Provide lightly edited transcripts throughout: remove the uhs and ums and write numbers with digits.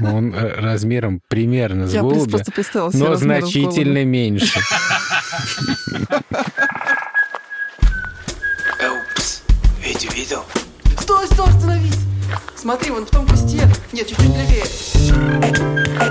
Он размером примерно с голубя, просто представила себе но размером с значительно меньше. Упс, Витю видел? Стой, остановись! Смотри, вон в том кусте. Нет, чуть-чуть левее.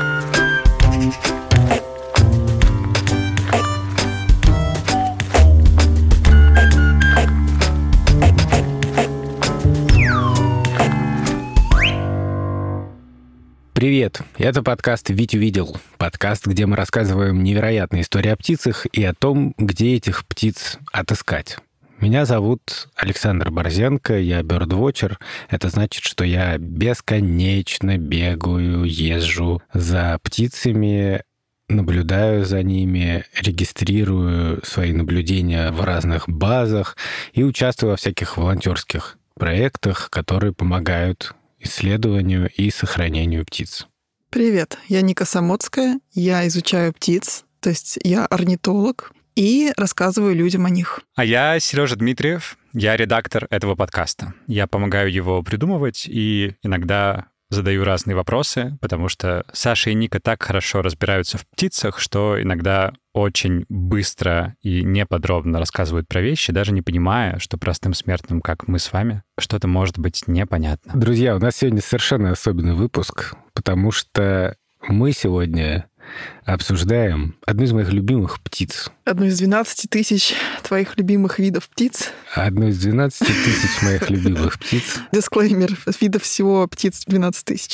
Привет, это подкаст «Витю видел». Подкаст, где мы рассказываем невероятные истории о птицах и о том, где этих птиц отыскать. Меня зовут Александр Борзенко, я бёрдвотчер. Это значит, что я бесконечно бегаю, езжу за птицами, наблюдаю за ними, регистрирую свои наблюдения в разных базах и участвую во всяких волонтерских проектах, которые помогают исследованию и сохранению птиц. Привет, я Ника Самоцкая, я изучаю птиц, то есть я орнитолог, и рассказываю людям о них. А я Сережа Дмитриев, я редактор этого подкаста. Я помогаю его придумывать и иногда задаю разные вопросы, потому что Саша и Ника так хорошо разбираются в птицах, что иногда очень быстро и неподробно рассказывают про вещи, даже не понимая, что простым смертным, как мы с вами, что-то может быть непонятно. Друзья, у нас сегодня совершенно особенный выпуск, потому что мы сегодня обсуждаем одну из моих любимых птиц. Одну из 12 тысяч твоих любимых видов птиц. Одну из 12 тысяч моих любимых птиц. Дисклеймер, видов всего птиц 12 тысяч.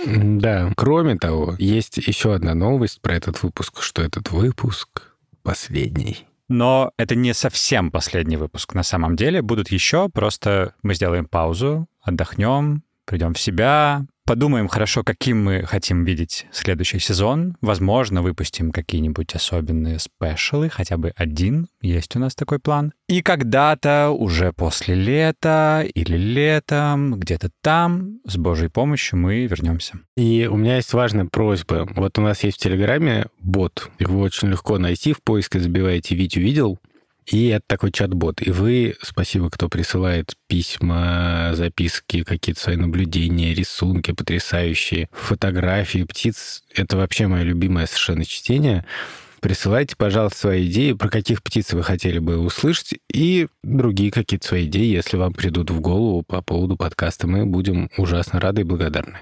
Да. Кроме того, есть еще одна новость про этот выпуск, что этот выпуск последний. Но это не совсем последний выпуск на самом деле. Будут еще, просто мы сделаем паузу, отдохнем, придем в себя, подумаем хорошо, каким мы хотим видеть следующий сезон. Возможно, выпустим какие-нибудь особенные спешалы, хотя бы один, есть у нас такой план. И когда-то, уже после лета или летом, где-то там, с Божьей помощью мы вернемся. И у меня есть важная просьба. Вот у нас есть в Телеграме бот. Его очень легко найти. В поиске забиваете «Витю видел». И это такой чат-бот. И вы, спасибо, кто присылает письма, записки, какие-то свои наблюдения, рисунки потрясающие, фотографии птиц. Это вообще мое любимое совершенно чтение. Присылайте, пожалуйста, свои идеи, про каких птиц вы хотели бы услышать, и другие какие-то свои идеи, если вам придут в голову по поводу подкаста. Мы будем ужасно рады и благодарны.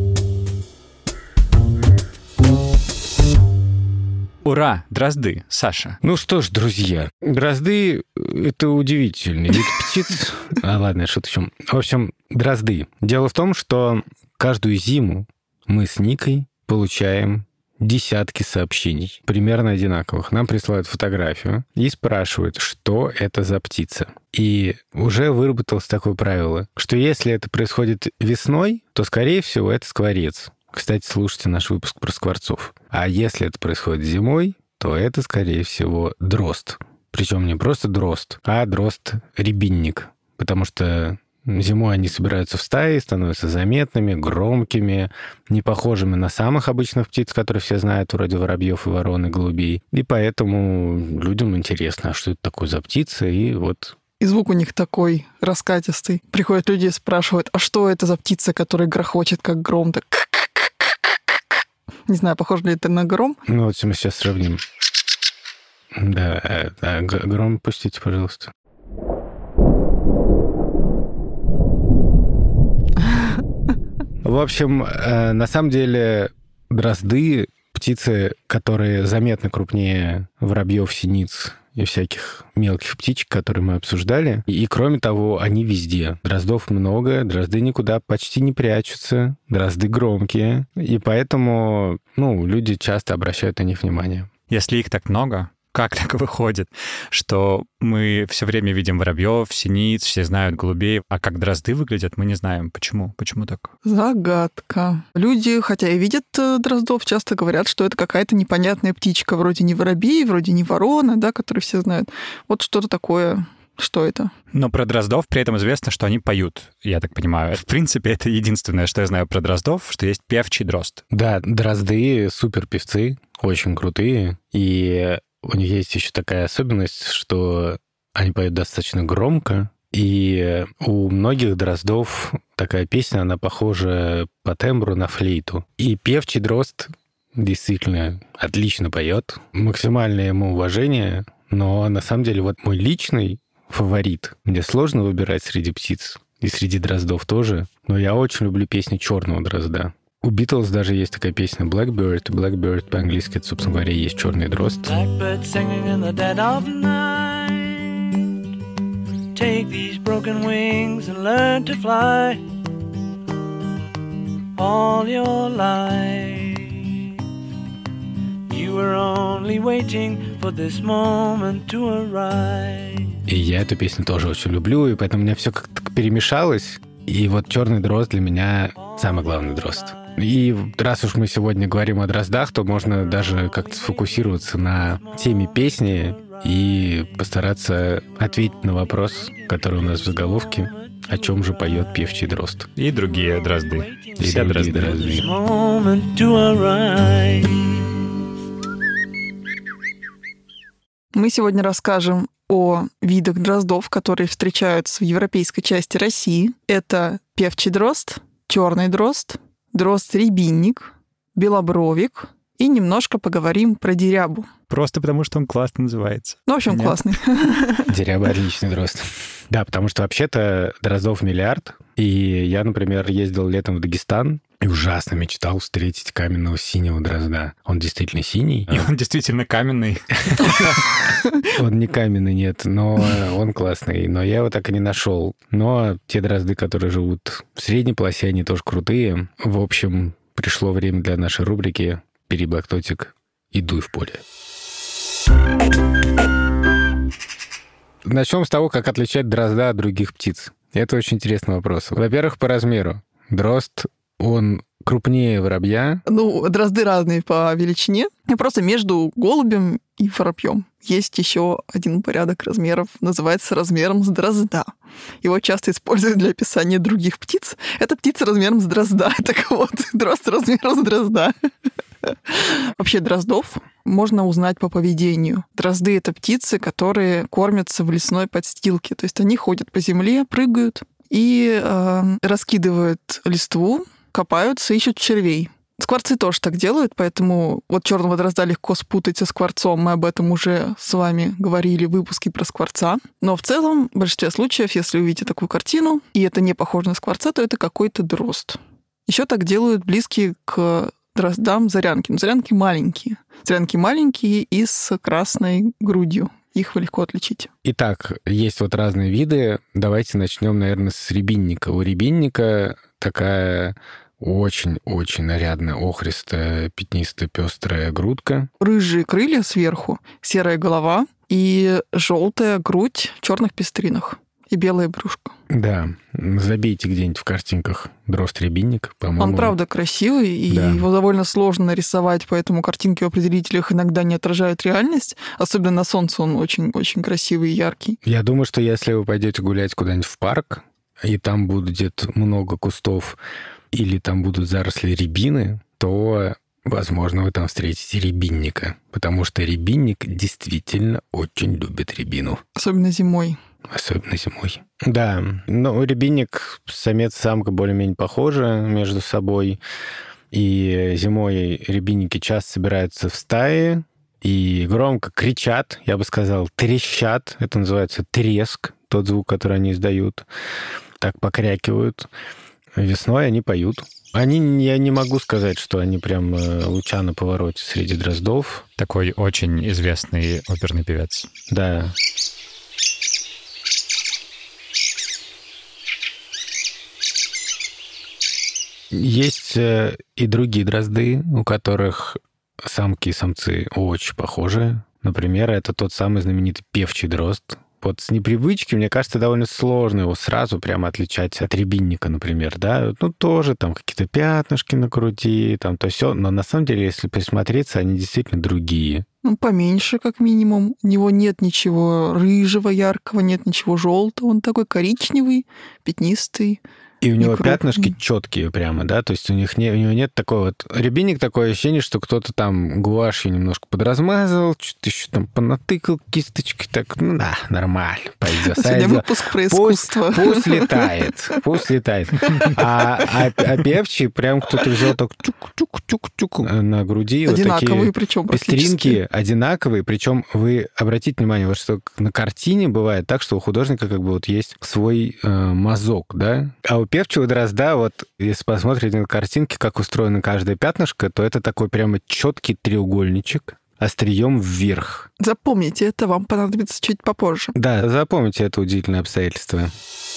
Ура! Дрозды, Саша. Ну что ж, друзья, дрозды — это удивительный вид птиц. Ладно, я шучу. В общем, дрозды. Дело в том, что каждую зиму мы с Никой получаем десятки сообщений, примерно одинаковых. Нам присылают фотографию и спрашивают, что это за птица. И уже выработалось такое правило, что если это происходит весной, то, скорее всего, это скворец. Кстати, слушайте наш выпуск про скворцов. А если это происходит зимой, то это, скорее всего, дрозд. Причем не просто дрозд, а дрозд-рябинник. Потому что зимой они собираются в стаи, становятся заметными, громкими, не похожими на самых обычных птиц, которые все знают, вроде воробьев и ворон и голубей. И поэтому людям интересно, а что это такое за птица, и вот... И звук у них такой раскатистый. Приходят люди и спрашивают, а что это за птица, которая грохочет, как гром? Так... Не знаю, похоже ли это на гром. Ну вот мы сейчас сравним. Да, гром пустите, пожалуйста. В общем, на самом деле дрозды — птицы, которые заметно крупнее воробьев, синиц и всяких мелких птичек, которые мы обсуждали. И кроме того, они везде. Дроздов много, дрозды никуда почти не прячутся, дрозды громкие, и поэтому, люди часто обращают на них внимание. Если их так много, как так выходит, что мы все время видим воробьев, синиц, все знают голубей, а как дрозды выглядят, мы не знаем. Почему? Почему так? Загадка. Люди, хотя и видят дроздов, часто говорят, что это какая-то непонятная птичка, вроде не воробей, вроде не ворона, да, которые все знают. Вот что-то такое. Что это? Но про дроздов при этом известно, что они поют, я так понимаю. В принципе, это единственное, что я знаю про дроздов, что есть певчий дрозд. Да, дрозды супер певцы, очень крутые, и у них есть еще такая особенность, что они поют достаточно громко, И у многих дроздов такая песня, она похожа по тембру на флейту. И певчий дрозд действительно отлично поет. Максимальное ему уважение. Но на самом деле вот мой личный фаворит. Мне сложно выбирать среди птиц. И среди дроздов тоже. Но я очень люблю песни черного дрозда. У Битлз даже есть такая песня Blackbird. Blackbird по-английски, это, собственно говоря, есть черный дрозд. Take these broken wings and learn to fly all your life. You were only waiting for this moment to arrive. И я эту песню тоже очень люблю, и поэтому у меня все как-то перемешалось. И вот черный дрозд для меня самый главный дрозд. И раз уж мы сегодня говорим о дроздах, то можно даже как-то сфокусироваться на теме песни и постараться ответить на вопрос, который у нас в заголовке, о чем же поет певчий дрозд. И другие дрозды. И все дрозды. Мы сегодня расскажем о видах дроздов, которые встречаются в европейской части России. Это певчий дрозд, черный дрозд, дрозд-рябинник, белобровик, и немножко поговорим про дерябу. Просто потому, что он классно называется. Ну, в общем, Нет? Классный. Деряба — отличный дрозд. Да, потому что вообще-то дроздов миллиард. И я, например, ездил летом в Дагестан и ужасно мечтал встретить каменного синего дрозда. Он действительно синий. И он действительно каменный. Он не каменный, нет, но он классный. Но я его так и не нашел. Но те дрозды, которые живут в средней полосе, они тоже крутые. В общем, пришло время для нашей рубрики «Бери блокнотик и дуй в поле». Начнем с того, как отличать дрозда от других птиц. Это очень интересный вопрос. Во-первых, по размеру. Дрозд, он крупнее воробья. Ну, дрозды разные по величине. И просто между голубем и воробьем есть еще один порядок размеров, называется размером с дрозда. Его часто используют для описания других птиц. Это птица размером с дрозда. Так вот, дрозд размером с дрозда. Вообще дроздов можно узнать по поведению. Дрозды — это птицы, которые кормятся в лесной подстилке. То есть они ходят по земле, прыгают и раскидывают листву, копаются, ищут червей. Скворцы тоже так делают, поэтому вот черного дрозда легко спутать со скворцом. Мы об этом уже с вами говорили в выпуске про скворца. Но в целом, в большинстве случаев, если увидите такую картину, и это не похоже на скворца, то это какой-то дрозд. Еще так делают близкие к дроздам зарянки. Но зарянки маленькие. Зарянки маленькие и с красной грудью. Их легко отличить. Итак, есть вот разные виды. Давайте начнем, наверное, с рябинника. У рябинника такая очень-очень нарядная, охристая, пятнистая, пестрая грудка. Рыжие крылья сверху, серая голова и желтая грудь в черных пестринах. И белое брюшко. Да, забейте где-нибудь в картинках дрозд-рябинник, по-моему. Он, правда, красивый, и да. Его довольно сложно нарисовать, поэтому картинки в определителях иногда не отражают реальность. Особенно на солнце он очень-очень красивый и яркий. Я думаю, что если вы пойдете гулять куда-нибудь в парк, и там будет много кустов, или там будут заросли рябины, то, возможно, вы там встретите рябинника, потому что рябинник действительно очень любит рябину. Особенно зимой. Особенно зимой. Да, но рябинник, самец-самка более-менее похожи между собой. И зимой рябинники часто собираются в стаи и громко кричат, я бы сказал, трещат. Это называется треск, тот звук, который они издают. Так покрякивают. Весной они поют. Я не могу сказать, что они прям луча на повороте среди дроздов. Такой очень известный оперный певец. Да. Есть и другие дрозды, у которых самки и самцы очень похожи. Например, это тот самый знаменитый певчий дрозд. Вот с непривычки, мне кажется, довольно сложно его сразу прямо отличать от рябинника, например, да. Ну, тоже там какие-то пятнышки на груди, там то сё. Но на самом деле, если присмотреться, они действительно другие. Ну, поменьше, как минимум. У него нет ничего рыжего, яркого, нет ничего желтого. Он такой коричневый, пятнистый, И у него крупные. пятнышки четкие прямо, да, то есть у него нет такого вот... Рябинник такое ощущение, что кто-то там гуашью немножко подразмазал, что-то еще там понатыкал кисточкой, так, ну да, нормально, пойдет. Сегодня выпуск про искусство. Пусть летает. А певчий прям кто-то взял так чук-чук-чук-чук на груди. Одинаковые, вот такие причем пестринки, одинаковые, причем вы обратите внимание, вот что на картине бывает так, что у художника как бы вот есть свой мазок, да, а у певчего дрозда, вот если посмотрите на картинки, как устроено каждое пятнышко, то это такой прямо четкий треугольничек, острием вверх. Запомните, это вам понадобится чуть попозже. Да, запомните это удивительное обстоятельство.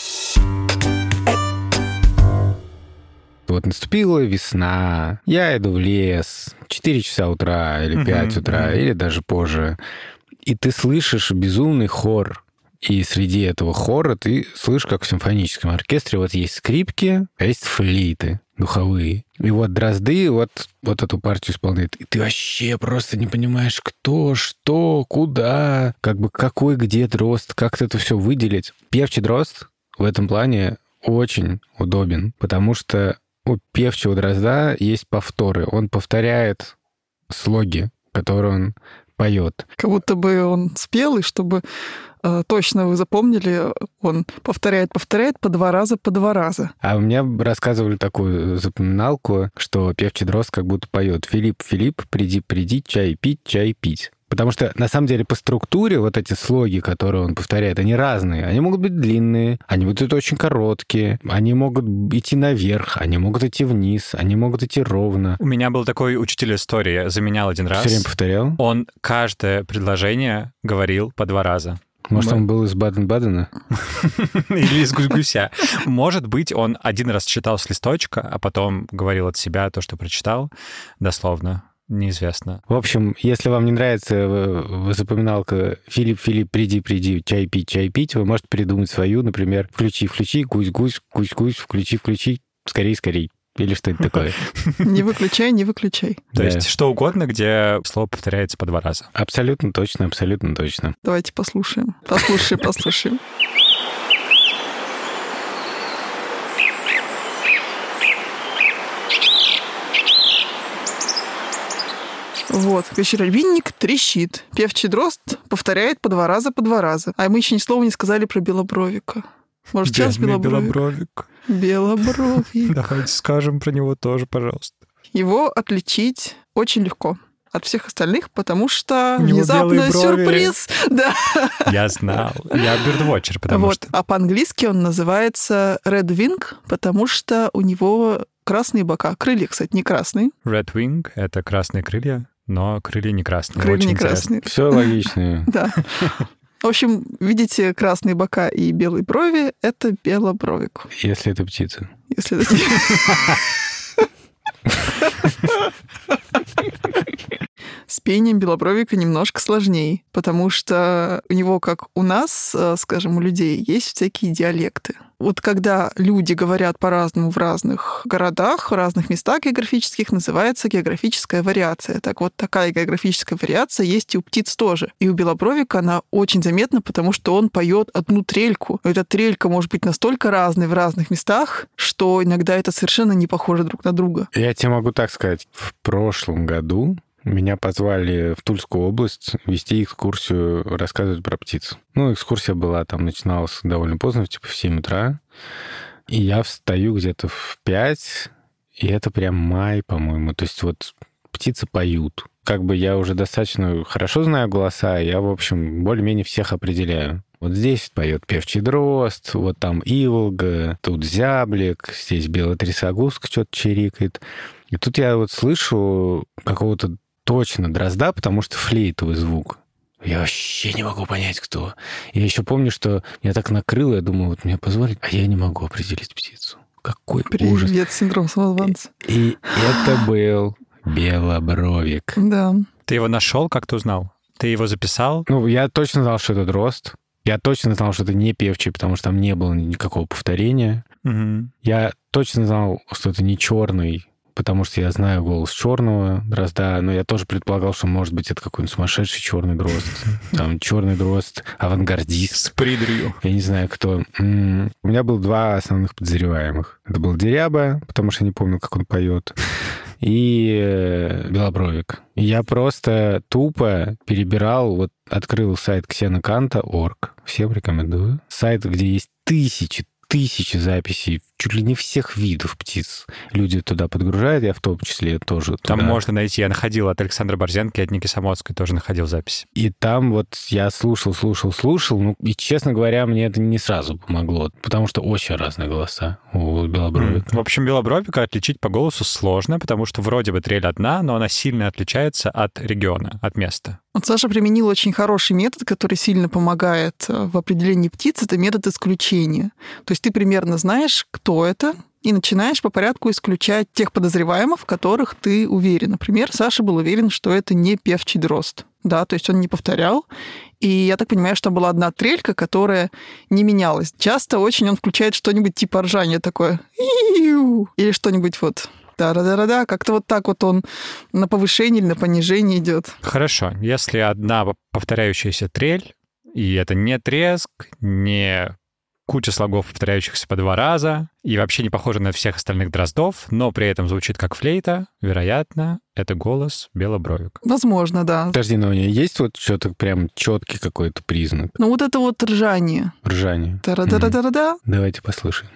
Вот наступила весна, я иду в лес, 4 часа утра или 5 утра, или даже позже, и ты слышишь безумный хор. И среди этого хора ты слышишь, как в симфоническом оркестре вот есть скрипки, а есть флейты духовые. И вот дрозды вот эту партию исполняют. И ты вообще просто не понимаешь, кто, что, куда, как бы какой где дрозд, как это все выделить. Певчий дрозд в этом плане очень удобен, потому что у певчего дрозда есть повторы. Он повторяет слоги, которые он поет. Как будто бы он спел, и чтобы точно вы запомнили, он повторяет по 2 раза, по 2 раза. А у меня рассказывали такую запоминалку, что певчий дрозд как будто поет: «Филипп, Филипп, приди, чай пить». Потому что, на самом деле, по структуре вот эти слоги, которые он повторяет, они разные. Они могут быть длинные, они будут очень короткие, они могут идти наверх, они могут идти вниз, они могут идти ровно. У меня был такой учитель истории, я заменял один раз. Все время повторял? Он каждое предложение говорил по 2 раза. Может, он был из Баден-Бадена? Или из Гусь-Гуся. Может быть, он один раз читал с листочка, а потом говорил от себя то, что прочитал, дословно. Неизвестно. В общем, если вам не нравится запоминалка «Филипп, Филипп, приди, чай пить», вы можете придумать свою, например, «Включи, гусь, включи, скорей». Или что это такое? Не выключай. То есть что угодно, где слово повторяется по 2 раза. Абсолютно точно. Давайте послушаем. Послушаем. Вот, рябинник трещит. Певчий дрозд повторяет по 2 раза, по 2 раза. А мы еще ни слова не сказали про белобровика. Может, сейчас белобровик? Белобровик. Давайте скажем про него тоже, пожалуйста. Его отличить очень легко от всех остальных, потому что У него внезапно белые брови. сюрприз. Да. Я знал. Я бирдвотчер, потому Вот. что... А по-английски он называется Red Wing, потому что у него красные бока. Крылья, кстати, не красные. Red Wing — это красные крылья, но крылья не красные. Крылья Очень не интересно. красные. Все логично. Да. В общем, видите красные бока и белые брови — это белобровик. Если это птица. Если это... С пением белобровика немножко сложнее, потому что у него, как у нас, скажем, у людей, есть всякие диалекты. Вот когда люди говорят по-разному в разных городах, в разных местах географических, называется географическая вариация. Так вот, такая географическая вариация есть и у птиц тоже. И у белобровика она очень заметна, потому что он поет одну трельку. Но эта трелька может быть настолько разной в разных местах, что иногда это совершенно не похоже друг на друга. Я тебе могу так сказать. В прошлом году меня позвали в Тульскую область вести экскурсию, рассказывать про птиц. Ну, экскурсия была, там начиналась довольно поздно, типа в 7 утра. И я встаю где-то в 5, и это прям май, по-моему. То есть вот птицы поют. Как бы я уже достаточно хорошо знаю голоса, я, в общем, более-менее всех определяю. Вот здесь поет певчий дрозд, вот там иволга, тут зяблик, здесь белая трясогузка что-то чирикает. И тут я вот слышу какого-то точно дрозда, потому что флейтовый звук. Я вообще не могу понять, кто. Я еще помню, что меня так накрыло, я думаю, вот меня позвали, а я не могу определить птицу. Какой ужас. Привет, синдром самозванца. И это был белобровик. Да. Ты его нашел, как ты узнал? Ты его записал? Ну, я точно знал, что это дрозд. Я точно знал, что это не певчий, потому что там не было никакого повторения. Угу. Я точно знал, что это не черный, потому что я знаю голос черного дрозда, но я тоже предполагал, что, может быть, это какой-нибудь сумасшедший черный дрозд. Там черный дрозд, авангардист. С придрью. Я не знаю, кто. У меня было 2 основных подозреваемых. Это был Деряба, потому что я не помню, как он поет, и Белобровик. И я просто тупо перебирал, вот открыл сайт xenocanta.org. Всем рекомендую. Сайт, где есть тысячи записей, чуть ли не всех видов птиц. Люди туда подгружают, я в том числе тоже туда. Там можно найти, я находил от Александра Борзенко и от Ники Самоцкой, тоже находил запись. И там вот я слушал, ну, и, честно говоря, мне это не сразу помогло, потому что очень разные голоса у Белобровика. В общем, Белобровика отличить по голосу сложно, потому что вроде бы трель одна, но она сильно отличается от региона, от места. Вот Саша применил очень хороший метод, который сильно помогает в определении птиц. Это метод исключения. То есть ты примерно знаешь, кто это, и начинаешь по порядку исключать тех подозреваемых, в которых ты уверен. Например, Саша был уверен, что это не певчий дрозд. Да, то есть он не повторял. И я так понимаю, что была одна трелька, которая не менялась. Часто очень он включает что-нибудь типа ржания такое. Или что-нибудь вот... Да-да-да-да, как-то вот так вот он на повышение или на понижение идет. Хорошо, если одна повторяющаяся трель, и это не треск, не куча слогов, повторяющихся по 2 раза, и вообще не похоже на всех остальных дроздов, но при этом звучит как флейта, вероятно, это голос Белобровик. Возможно, да. Подожди, но у нее есть вот что-то прям четкий какой-то признак? Ну вот это вот ржание. Ржание. Та-ра-да-да-да-да. Давайте послушаем.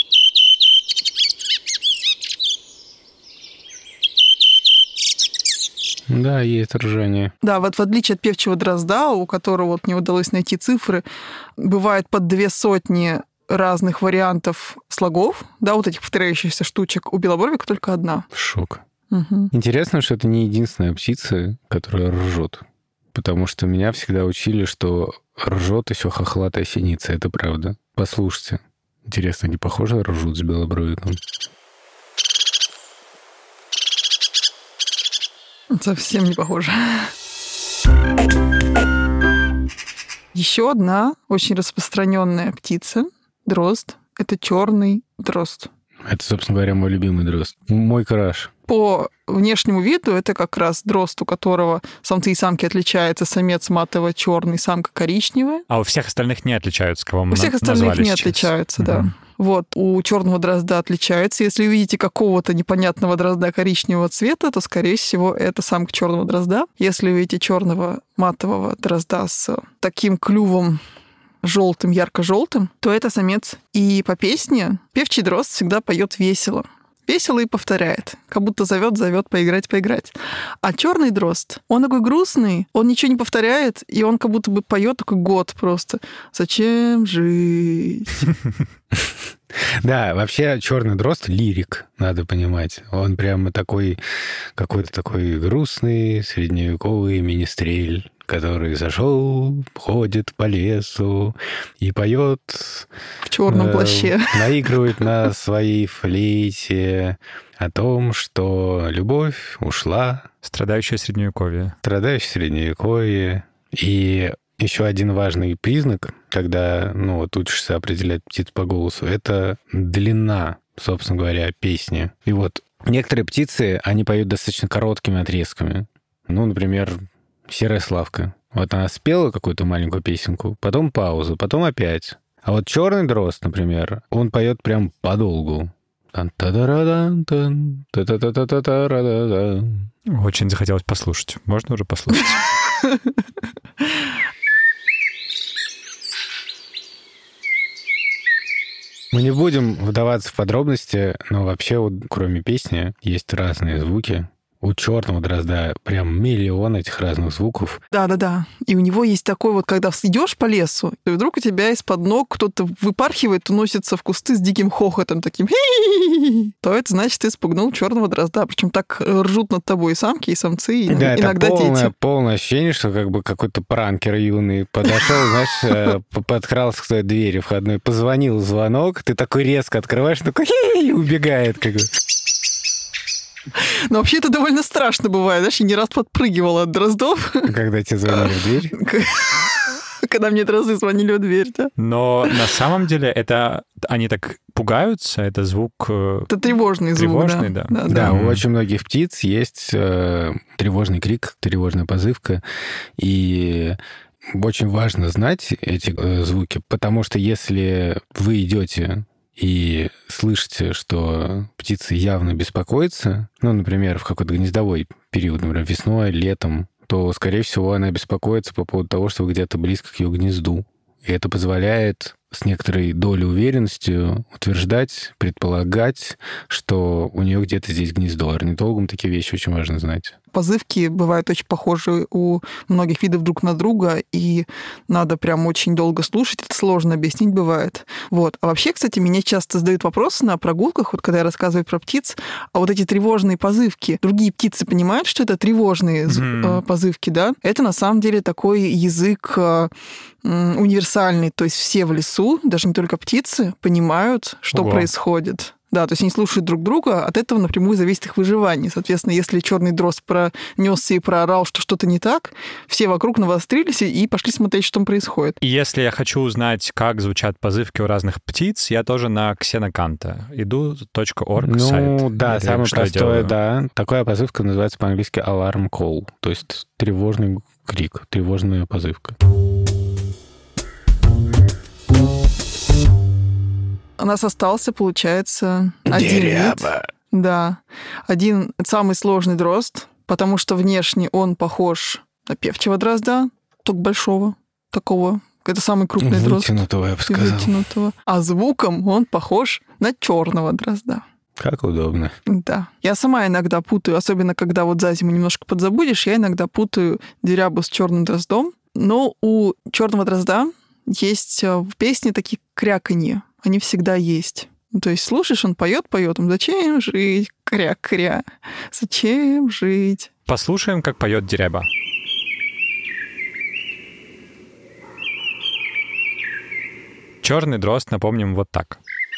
Да, есть ржание. Да, вот в отличие от певчего дрозда, у которого вот не удалось найти цифры, бывает под 200 разных вариантов слогов, да, вот этих повторяющихся штучек. У Белобровика только одна. Шок. Угу. Интересно, что это не единственная птица, которая ржет. Потому что меня всегда учили, что ржет еще хохлатая синица. Это правда. Послушайте. Интересно, они похожи ржут с Белобровиком? Совсем не похоже. Еще одна очень распространенная птица, дрозд, это черный дрозд. Это, собственно говоря, мой любимый дрозд. Мой краш. По внешнему виду это как раз дрозд, у которого самцы и самки отличаются. Самец матово-черный, самка коричневая. А у всех остальных не отличаются, кого мы назвали сейчас? У всех остальных не отличаются, да. Да. Вот, у черного дрозда отличается. Если увидите какого-то непонятного дрозда коричневого цвета, то, скорее всего, это самка черного дрозда. Если увидите черного матового дрозда с таким клювом желтым, ярко-желтым, то это самец. И по песне певчий дрозд всегда поет весело. Весело и повторяет, как будто зовет поиграть. А черный дрозд, он такой грустный, он ничего не повторяет, и он как будто бы поет такой год просто. Зачем жить? Да, вообще черный дрозд лирик, надо понимать. Он прямо такой, какой-то такой грустный, средневековый министрель, который зашел, ходит по лесу и поет в черном плаще. Наигрывает на своей флейте о том, что любовь ушла. Страдающее средневековье. Страдающее средневековье. И еще один важный признак, когда вот учишься определять птиц по голосу, это длина, собственно говоря, песни. И вот некоторые птицы, они поют достаточно короткими отрезками. Например, серая славка. Вот она спела какую-то маленькую песенку, потом паузу, потом опять. А вот черный дрозд, например, он поет прям подолгу. Очень захотелось послушать. Можно уже послушать? Мы не будем вдаваться в подробности, но вообще, вот, кроме песни, есть разные звуки. У черного дрозда прям миллион этих разных звуков. Да. И у него есть такой вот, когда идешь по лесу, и вдруг у тебя из-под ног кто-то выпархивает, уносится в кусты с диким хохотом таким, то это значит, ты спугнул черного дрозда. Причем так ржут над тобой и самки, и самцы, и да, иногда это дети. Полное ощущение, что как бы какой-то пранкер юный подошел, знаешь, подкрался к твоей двери входной, позвонил в звонок, ты такой резко открываешь, такой и убегает как бы. Но вообще это довольно страшно бывает. Знаешь, я не раз подпрыгивала от дроздов. Когда тебе звонили в дверь? когда мне дрозды звонили в дверь, да? Но на самом деле это они так пугаются, это звук... Это тревожный звук, да. Да, у очень многих птиц есть тревожный крик, тревожная позывка, и очень важно знать эти звуки, потому что если вы идете и слышите, что птица явно беспокоится, ну, например, в какой-то гнездовой период, например, весной, летом, то, скорее всего, она беспокоится по поводу того, что вы где-то близко к ее гнезду. И это позволяет с некоторой долей уверенности утверждать, предполагать, что у нее где-то здесь гнездо. Орнитологам такие вещи очень важно знать. Позывки бывают очень похожи у многих видов друг на друга, и надо прям очень долго слушать, это сложно объяснить бывает. Вот. А вообще, кстати, меня часто задают вопросы на прогулках, вот когда я рассказываю про птиц, а вот эти тревожные позывки, другие птицы понимают, что это тревожные позывки, да? Это на самом деле такой язык универсальный, то есть все в лесу, даже не только птицы, понимают, что происходит. Да, то есть они слушают друг друга, от этого напрямую зависит их выживание. Соответственно, если черный дрозд пронесся и проорал, что что-то не так, все вокруг навострились и пошли смотреть, что там происходит. И если я хочу узнать, как звучат позывки у разных птиц, я тоже на Ксеноканта. Иду .org сайт. Ну, да, это самое простое, да. Такая позывка называется по-английски alarm call, то есть тревожный крик, тревожная позывка. У нас остался, получается, один вид. Да. Один самый сложный дрозд, потому что внешне он похож на певчего дрозда, только большого, такого. Это самый крупный дрозд. Вытянутого, я бы сказал. Вытянутого. А звуком он похож на черного дрозда. Как удобно. Да. Я сама иногда путаю, особенно когда вот за зиму немножко подзабудешь, я иногда путаю дерябу с черным дроздом. Но у черного дрозда есть в песне такие кряканье. Они всегда есть. То есть слушаешь, он поет, он «Зачем жить? Кря-кря. Зачем жить?» Послушаем, как поет деряба. Черный дрозд, напомним, вот так.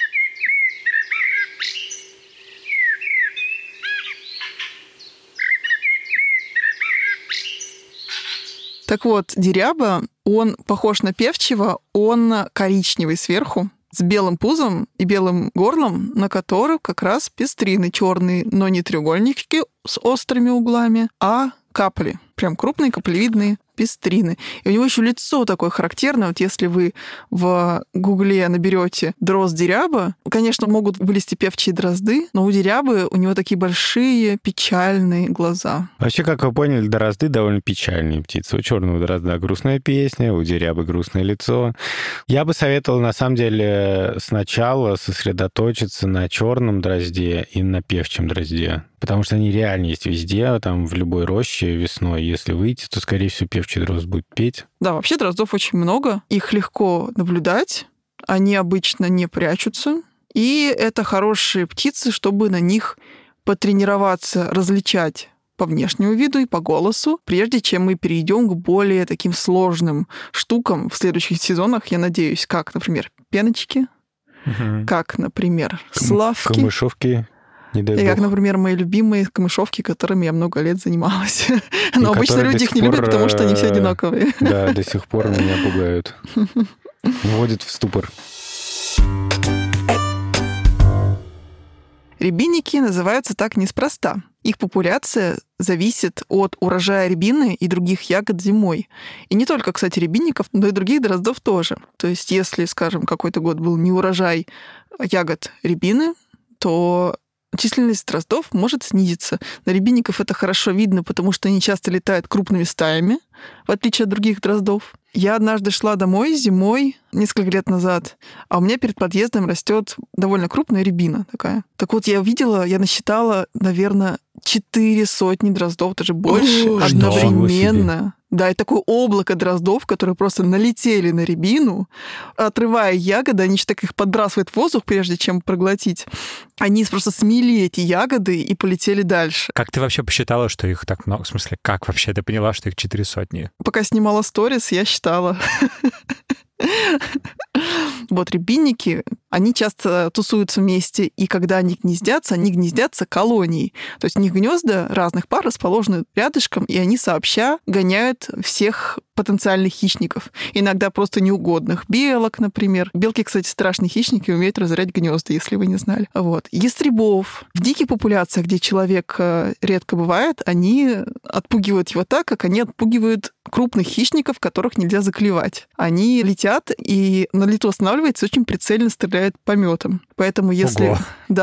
Так вот, деряба, он похож на певчего, он коричневый сверху, с белым пузом и белым горлом, на которых как раз пестрины черные, но не треугольнички с острыми углами, а капли. Прям крупные каплевидные пестрины. И у него еще лицо такое характерное. Вот если вы в Гугле наберете дрозд деряба, конечно, могут вылезти певчие дрозды, но у дерябы у него такие большие печальные глаза. Вообще, как вы поняли, дрозды довольно печальные птицы. У черного дрозда грустная песня, у дерябы грустное лицо. Я бы советовал, на самом деле, сначала сосредоточиться на черном дрозде и на певчем дрозде. Потому что они реально есть везде, там в любой роще весной. Если выйти, то, скорее всего, певчий дрозд будет петь. Да, вообще дроздов очень много. Их легко наблюдать. Они обычно не прячутся. И это хорошие птицы, чтобы на них потренироваться, различать по внешнему виду и по голосу, прежде чем мы перейдем к более таким сложным штукам в следующих сезонах, я надеюсь, как, например, пеночки, как, например, славки. Камышовки. И как, например, мои любимые камышовки, которыми я много лет занималась. Но обычно люди их не любят, потому что они все одинаковые. Да, до сих пор меня пугают. Вводят в ступор. Рябинники называются так неспроста. Их популяция зависит от урожая рябины и других ягод зимой. И не только, кстати, рябинников, но и других дроздов тоже. То есть если, скажем, какой-то год был не урожай ягод рябины, то численность дроздов может снизиться. На рябинников это хорошо видно, потому что они часто летают крупными стаями, в отличие от других дроздов. Я однажды шла домой зимой, несколько лет назад, а у меня перед подъездом растет довольно крупная рябина такая. Так вот, я насчитала, наверное, 400 дроздов, даже больше, одновременно. Да, и такое облако дроздов, которые просто налетели на рябину, отрывая ягоды, они еще так их подбрасывают в воздух, прежде чем проглотить. Они просто смели эти ягоды и полетели дальше. Как ты вообще посчитала, что их так много? В смысле, как вообще ты поняла, что их 400? Пока снимала сторис, я считала. Вот рябинники, Они часто тусуются вместе, и когда они гнездятся колонией. То есть у них гнезда разных пар расположены рядышком, и они сообща гоняют всех потенциальных хищников. Иногда просто неугодных. Белок, например. Белки, кстати, страшные хищники, умеют разорять гнезда, если вы не знали. Вот. Ястребов. В диких популяциях, где человек редко бывает, они отпугивают его так, как они отпугивают крупных хищников, которых нельзя заклевать. Они летят и на лету останавливаются, очень прицельно стреляют пометом. Поэтому если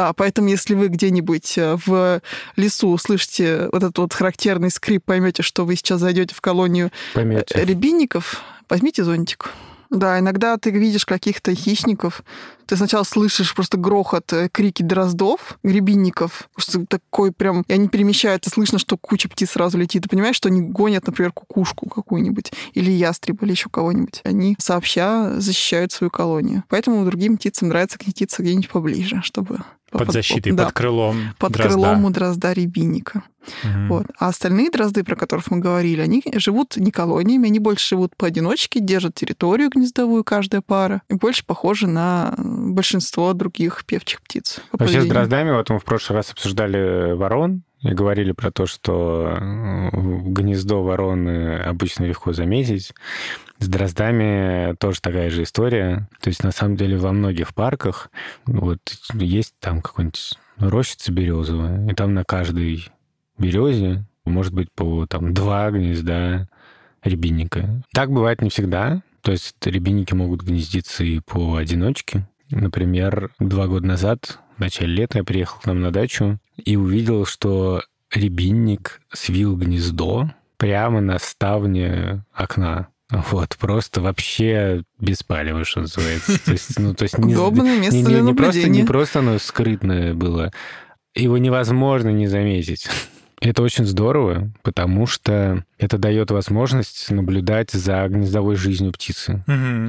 вы где-нибудь в лесу услышите вот этот вот характерный скрип, поймете, что вы сейчас зайдете в колонию рябинников, возьмите зонтик. Да, иногда ты видишь каких-то хищников, ты сначала слышишь просто грохот, крики дроздов, гребинников, такой прям, и они перемещаются, слышно, что куча птиц сразу летит. Ты понимаешь, что они гонят, например, кукушку какую-нибудь, или ястреба, или еще кого-нибудь. Они сообща защищают свою колонию. Поэтому другим птицам нравится гнездиться где-нибудь поближе, чтобы... Под защитой, под крылом под дрозда. Крылом у дрозда-рябинника. Вот. А остальные дрозды, про которых мы говорили, они живут не колониями, они больше живут поодиночке, держат территорию гнездовую, каждая пара, и больше похожи на большинство других певчих птиц. Вообще с дроздами, вот мы в прошлый раз обсуждали ворон, и говорили про то, что гнездо вороны обычно легко заметить. С дроздами тоже такая же история. То есть, на самом деле, во многих парках вот есть там какой-нибудь рощица березовая, и там на каждой березе может быть по 2 гнезда рябинника. Так бывает не всегда. То есть рябинники могут гнездиться и поодиночке. Например, 2 года назад, в начале лета, я приехал к нам на дачу и увидел, что рябинник свил гнездо прямо на ставне окна. Вот, просто вообще без палева, что называется. Удобное место для наблюдения. Не просто оно скрытное было, его невозможно не заметить. Это очень здорово, потому что это дает возможность наблюдать за гнездовой жизнью птицы.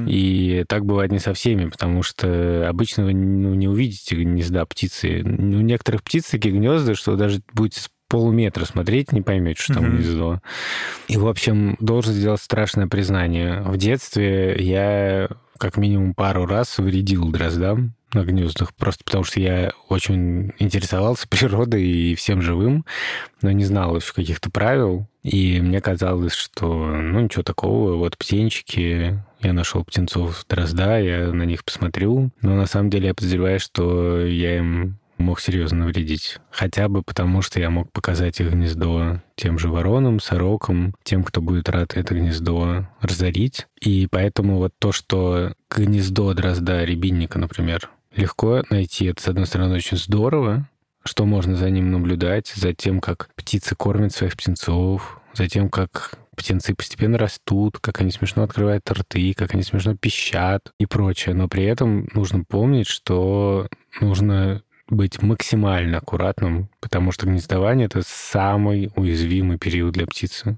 И так бывает не со всеми, потому что обычно вы не увидите гнезда птицы. У некоторых птиц такие гнезда, что даже будете с полуметра смотреть, не поймете, что там гнездо. И, в общем, должен сделать страшное признание. В детстве я как минимум пару раз вредил дроздам на гнездах, просто потому что я очень интересовался природой и всем живым, но не знал еще каких-то правил. И мне казалось, что, ничего такого, вот птенчики, я нашел птенцов дрозда, я на них посмотрю. Но на самом деле я подозреваю, что я им мог серьезно навредить. Хотя бы потому, что я мог показать их гнездо тем же воронам, сорокам, тем, кто будет рад это гнездо разорить. И поэтому вот то, что гнездо дрозда рябинника, например, легко найти, это, с одной стороны, очень здорово, что можно за ним наблюдать, за тем, как птицы кормят своих птенцов, за тем, как птенцы постепенно растут, как они смешно открывают рты, как они смешно пищат и прочее. Но при этом нужно помнить, что нужно быть максимально аккуратным, потому что гнездование — это самый уязвимый период для птицы.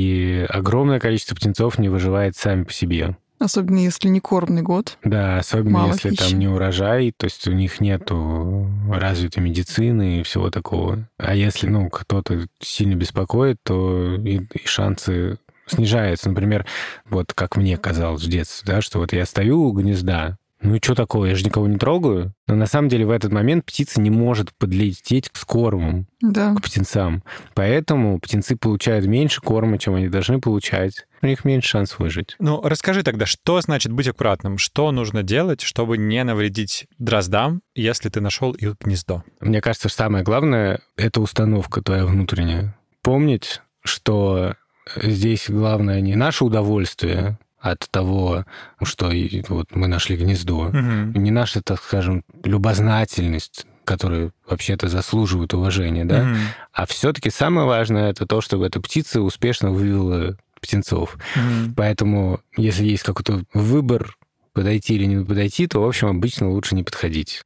И огромное количество птенцов не выживает сами по себе. Особенно если не кормный год. Да, особенно если там не урожай, то есть у них нету развитой медицины и всего такого. А если, кто-то сильно беспокоит, то и шансы снижаются. Например, вот как мне казалось в детстве, да, что вот я стою у гнезда, и что такого, я же никого не трогаю. Но на самом деле в этот момент птица не может подлететь с кормом к птенцам. Поэтому птенцы получают меньше корма, чем они должны получать. У них меньше шансов выжить. Расскажи тогда, что значит быть аккуратным? Что нужно делать, чтобы не навредить дроздам, если ты нашел их гнездо? Мне кажется, что самое главное — это установка твоя внутренняя. Помнить, что здесь главное не наше удовольствие от того, что вот мы нашли гнездо, не наша, так скажем, любознательность, которая вообще-то заслуживает уважения, да, а все-таки самое важное — это то, чтобы эта птица успешно вывела птенцов. Поэтому, если есть какой-то выбор, подойти или не подойти, то, в общем, обычно лучше не подходить.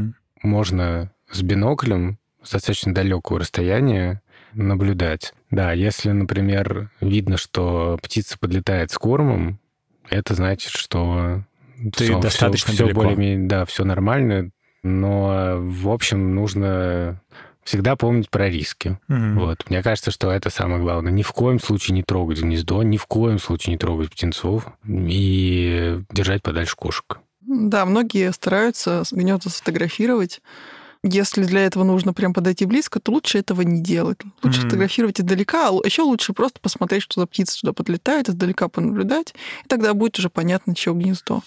Можно с биноклем с достаточно далекого расстояния наблюдать. Да, если, например, видно, что птица подлетает с кормом, это значит, что ты достаточно далеко. Более-менее, да, все нормально, но, в общем, нужно всегда помнить про риски. Вот. Мне кажется, что это самое главное. Ни в коем случае не трогать гнездо, ни в коем случае не трогать птенцов и держать подальше кошек. Да, многие стараются гнёзда сфотографировать. Если для этого нужно прям подойти близко, то лучше этого не делать. Лучше фотографировать издалека, а еще лучше просто посмотреть, что за птица туда подлетает, издалека понаблюдать, и тогда будет уже понятно, чье гнездо.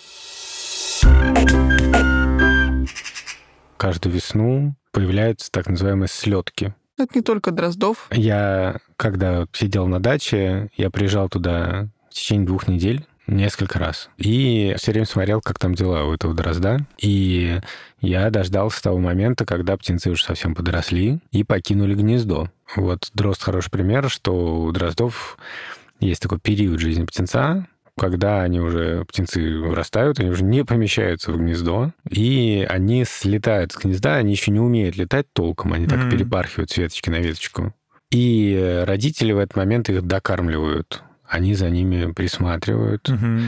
Каждую весну появляются так называемые слетки. Это не только дроздов. Я, когда сидел на даче, я приезжал туда в течение 2 недель несколько раз. И все время смотрел, как там дела у этого дрозда. И я дождался того момента, когда птенцы уже совсем подросли и покинули гнездо. Вот дрозд хороший пример, что у дроздов есть такой период жизни птенца, когда птенцы вырастают, они уже не помещаются в гнездо, и они слетают с гнезда, они еще не умеют летать толком, они так перепархивают с веточки на веточку. И родители в этот момент их докармливают. Они за ними присматривают.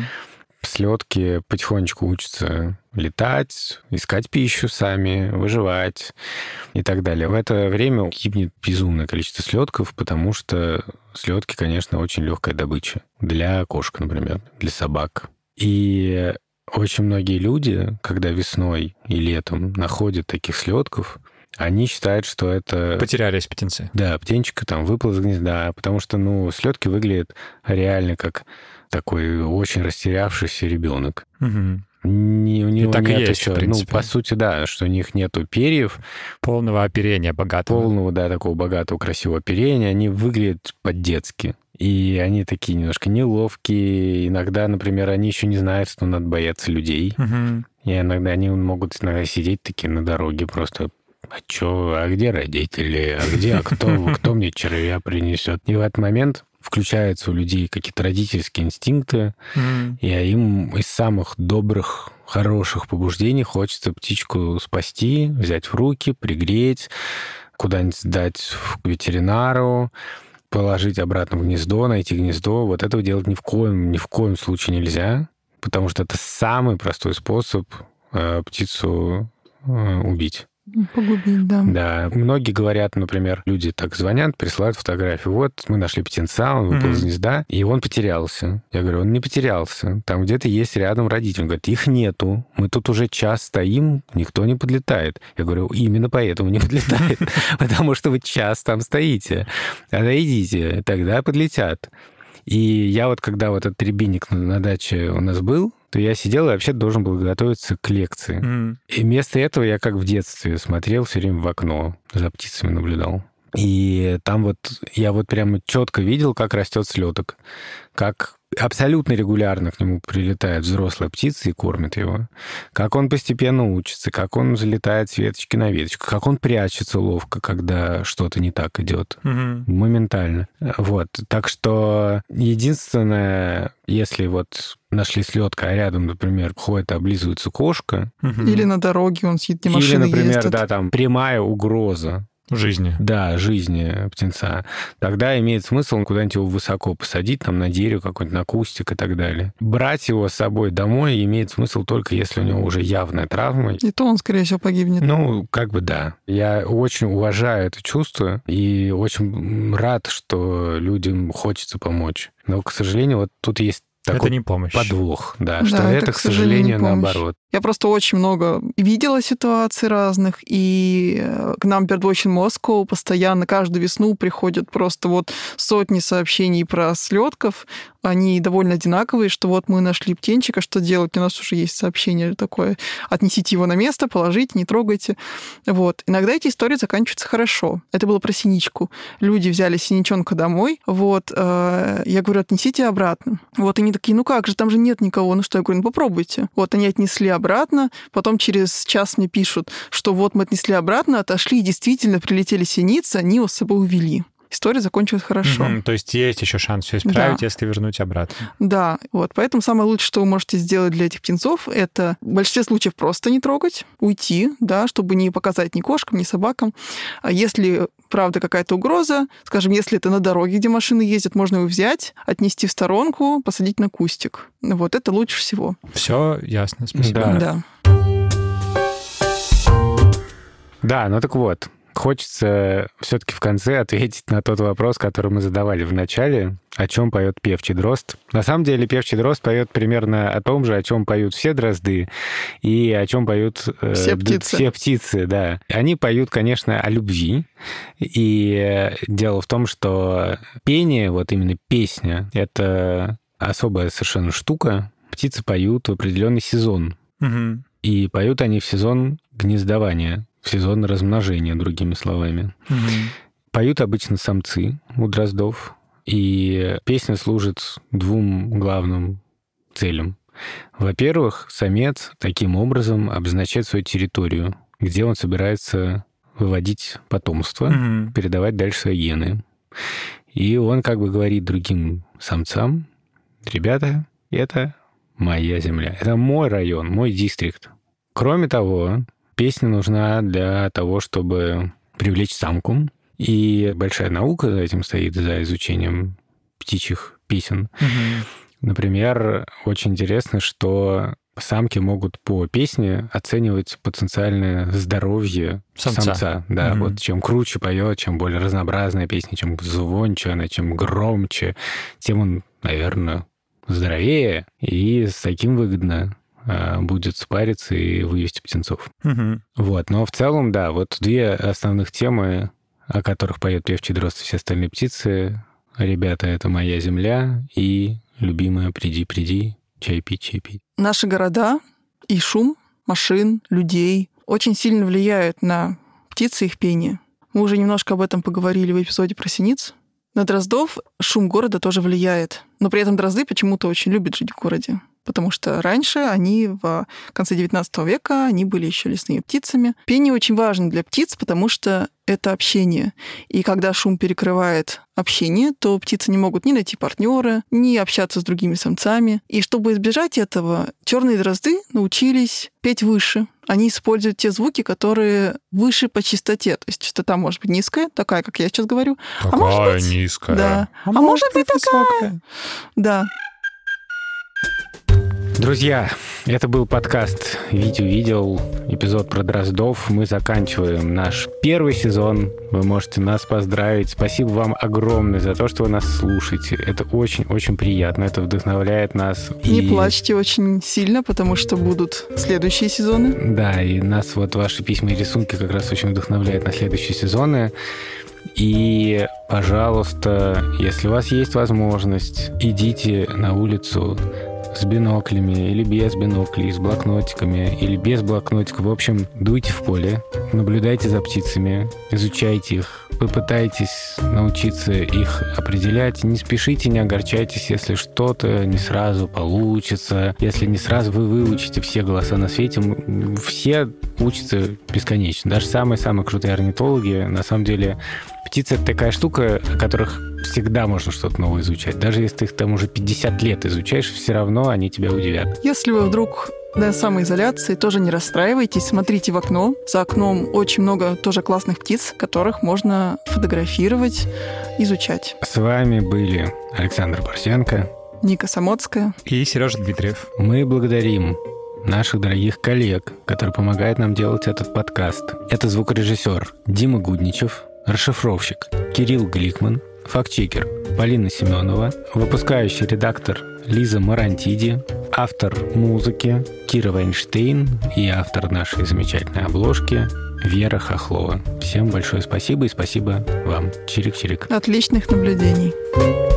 Слетки потихонечку учатся летать, искать пищу сами, выживать и так далее. В это время гибнет безумное количество слетков, потому что слетки, конечно, очень легкая добыча для кошек, например, для собак. И очень многие люди, когда весной и летом находят таких слетков, они считают, что это... Потерялись птенцы. Да, птенчик там выпал из гнезда, потому что, слетки выглядят реально как такой очень растерявшийся ребенок. У него так нет и есть, еще, в принципе. по сути, да, что у них нету перьев. Полного оперения богатого. Полного, да, такого богатого, красивого оперения. Они выглядят по-детски. И они такие немножко неловкие. Иногда, например, они еще не знают, что надо бояться людей. И иногда они могут сидеть такие на дороге просто... А где родители? Кто мне червя принесет? И в этот момент включаются у людей какие-то родительские инстинкты, и им из самых добрых, хороших побуждений хочется птичку спасти, взять в руки, пригреть, куда-нибудь сдать к ветеринару, положить обратно в гнездо, найти гнездо. Вот этого делать ни в коем случае нельзя, потому что это самый простой способ птицу убить. Погубить, да. Да. Многие говорят, например, люди так звонят, присылают фотографию. Вот, мы нашли птенца, он выпал из гнезда, и он потерялся. Я говорю, он не потерялся. Там где-то есть рядом родители. Он говорит, их нету. Мы тут уже час стоим, никто не подлетает. Я говорю, именно поэтому не подлетает. Потому что вы час там стоите. Отойдите, тогда подлетят. И я когда этот рябинник на даче у нас был, то я сидел и вообще должен был готовиться к лекции. И вместо этого я, как в детстве, смотрел все время в окно, за птицами наблюдал. И там я прямо четко видел, как растет слеток, как абсолютно регулярно к нему прилетает взрослая птица и кормит его, как он постепенно учится, как он залетает с веточки на веточку, как он прячется ловко, когда что-то не так идет. Моментально. Так что единственное, если нашли слетка, а рядом, например, ходит и облизывается кошка. Или на дороге он сидит, не машина ездит. Или, например, ездит. да, там прямая угроза жизни. Да, жизни птенца. Тогда имеет смысл куда-нибудь его высоко посадить, там на дерево какой-нибудь, на кустик и так далее. Брать его с собой домой имеет смысл только если у него уже явная травма. И то он, скорее всего, погибнет. Да. Я очень уважаю это чувство и очень рад, что людям хочется помочь. Но, к сожалению, тут есть такой это не помощь. Подвох, да, что это, к сожалению, наоборот. Я просто очень много видела ситуаций разных, и к нам Birdwatching Moscow постоянно каждую весну приходят просто сотни сообщений про слетков. Они довольно одинаковые, что мы нашли птенчика, что делать? У нас уже есть сообщение такое. Отнесите его на место, положите, не трогайте. Иногда эти истории заканчиваются хорошо. Это было про синичку. Люди взяли синичонка домой. Я говорю, отнесите обратно. Они такие, как же, там же нет никого. Я говорю, попробуйте. Они отнесли обратно, потом через час мне пишут, что мы отнесли обратно, отошли, и действительно прилетели синицы, они его с собой увели. История закончилась хорошо. То есть есть еще шанс все исправить, если вернуть обратно. Да, поэтому самое лучшее, что вы можете сделать для этих птенцов, это в большинстве случаев просто не трогать, уйти, да, чтобы не показать ни кошкам, ни собакам. А если правда какая-то угроза, скажем, если это на дороге, где машины ездят, можно его взять, отнести в сторонку, посадить на кустик. Это лучше всего. Все ясно, спасибо. Да. Да, хочется все-таки в конце ответить на тот вопрос, который мы задавали в начале. о чем поет певчий дрозд. На самом деле певчий дрозд поет примерно о том же, о чем поют все дрозды и о чем поют все птицы, да. Они поют, конечно, о любви. И дело в том, что пение, вот именно песня, это особая совершенно штука. Птицы поют в определенный сезон. Угу. И поют они в сезон гнездования, в сезон размножения, другими словами. Угу. Поют обычно самцы у дроздов. И песня служит двум главным целям. Во-первых, самец таким образом обозначает свою территорию, где он собирается выводить потомство, передавать дальше свои гены. И он как бы говорит другим самцам: ребята, это моя земля, это мой район, мой дистрикт. Кроме того, песня нужна для того, чтобы привлечь самку. И большая наука за этим стоит, за изучением птичьих песен. Например, очень интересно, что самки могут по песне оценивать потенциальное здоровье самца. Да, вот чем круче поет, чем более разнообразная песня, чем звонче она, чем громче, тем он, наверное, здоровее. И с таким выгодно будет спариться и вывести птенцов. Вот. Но в целом, да, вот две основных темы, о которых поет певчий дрозд и все остальные птицы. Ребята, это моя земля, и любимая, приди, приди, чай пить, чай пить. Наши города и шум машин, людей очень сильно влияют на птицы и их пение. Мы уже немножко об этом поговорили в эпизоде про синиц. На дроздов шум города тоже влияет. Но при этом дрозды почему-то очень любят жить в городе. Потому что раньше они в конце 19 века они были еще лесными птицами. Пение очень важно для птиц, потому что это общение. И когда шум перекрывает общение, то птицы не могут ни найти партнера, ни общаться с другими самцами. И чтобы избежать этого, черные дрозды научились петь выше. Они используют те звуки, которые выше по частоте. То есть частота может быть низкая, такая, как я сейчас говорю. Такая может быть, низкая. Да. А может быть такая. высокая. Да. Друзья, это был подкаст «Витю видел», эпизод про дроздов. Мы заканчиваем наш первый сезон. Вы можете нас поздравить. Спасибо вам огромное за то, что вы нас слушаете. Это очень-очень приятно. Это вдохновляет нас. Не плачьте очень сильно, потому что будут следующие сезоны. Да, и нас вот ваши письма и рисунки как раз очень вдохновляют на следующие сезоны. И, пожалуйста, если у вас есть возможность, идите на улицу с биноклями или без биноклей, с блокнотиками или без блокнотиков. В общем, дуйте в поле, наблюдайте за птицами, изучайте их, попытайтесь научиться их определять. Не спешите, не огорчайтесь, если что-то не сразу получится, если не сразу вы выучите все голоса на свете. Все учатся бесконечно. Даже самые-самые крутые орнитологи, на самом деле, птицы — это такая штука, о которых всегда можно что-то новое изучать. Даже если ты их там уже 50 лет изучаешь, все равно они тебя удивят. Если вы вдруг на самоизоляции, тоже не расстраивайтесь, смотрите в окно. За окном очень много тоже классных птиц, которых можно фотографировать, изучать. С вами были Александр Борсенко, Ника Самоцкая и Сережа Дмитриев. Мы благодарим наших дорогих коллег, которые помогают нам делать этот подкаст. Это звукорежиссер Дима Гудничев, расшифровщик Кирилл Гликман, фактчекер Полина Семенова, выпускающий редактор Лиза Марантиди, автор музыки Кира Вайнштейн и автор нашей замечательной обложки Вера Хохлова. Всем большое спасибо и спасибо вам. Чирик-чирик. Отличных наблюдений.